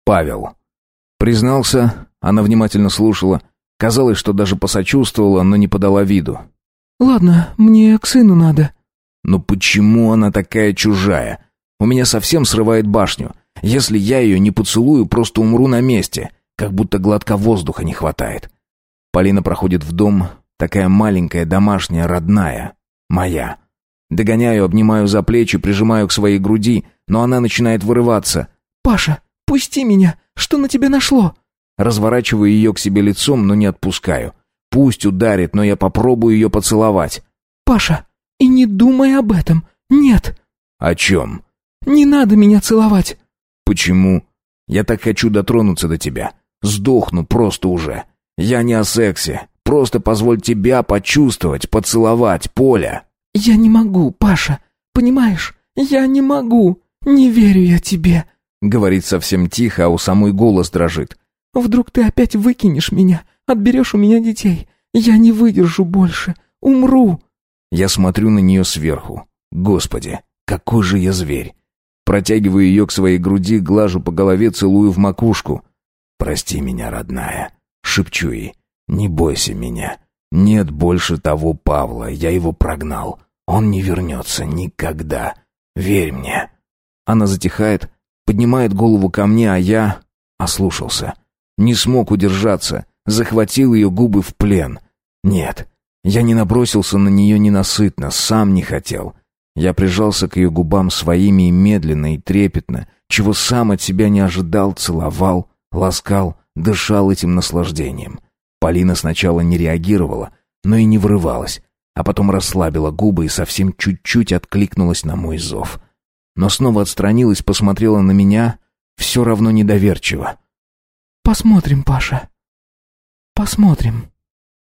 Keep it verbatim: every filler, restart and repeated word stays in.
Павел. Признался, она внимательно слушала. Казалось, что даже посочувствовала, но не подала виду. «Ладно, мне к сыну надо». «Но почему она такая чужая? У меня совсем срывает башню. Если я ее не поцелую, просто умру на месте. Как будто глотка воздуха не хватает». Полина проходит в дом, такая маленькая, домашняя, родная. Моя. Догоняю, обнимаю за плечи, прижимаю к своей груди, но она начинает вырываться. «Паша, пусти меня! Что на тебя нашло?» Разворачиваю ее к себе лицом, но не отпускаю. Пусть ударит, но я попробую ее поцеловать. «Паша, и не думай об этом. Нет». «О чем?» «Не надо меня целовать». «Почему? Я так хочу дотронуться до тебя. Сдохну просто уже. Я не о сексе. Просто позволь тебя почувствовать, поцеловать, Поля». «Я не могу, Паша. Понимаешь? Я не могу. Не верю я тебе», — говорит совсем тихо, а у самой голос дрожит. «Вдруг ты опять выкинешь меня, отберешь у меня детей. Я не выдержу больше. Умру». Я смотрю на нее сверху. Господи, какой же я зверь. Протягиваю ее к своей груди, глажу по голове, целую в макушку. «Прости меня, родная», — шепчу ей. «Не бойся меня. Нет больше того Павла, я его прогнал. Он не вернется никогда. Верь мне». Она затихает, поднимает голову ко мне, а я ослушался. Не смог удержаться, захватил ее губы в плен. Нет, я не набросился на нее ненасытно, сам не хотел. Я прижался к ее губам своими и медленно, и трепетно, чего сам от себя не ожидал, целовал, ласкал, дышал этим наслаждением. Полина сначала не реагировала, но и не вырывалась, а потом расслабила губы и совсем чуть-чуть откликнулась на мой зов. Но снова отстранилась, посмотрела на меня, все равно недоверчиво. «Посмотрим, Паша. Посмотрим».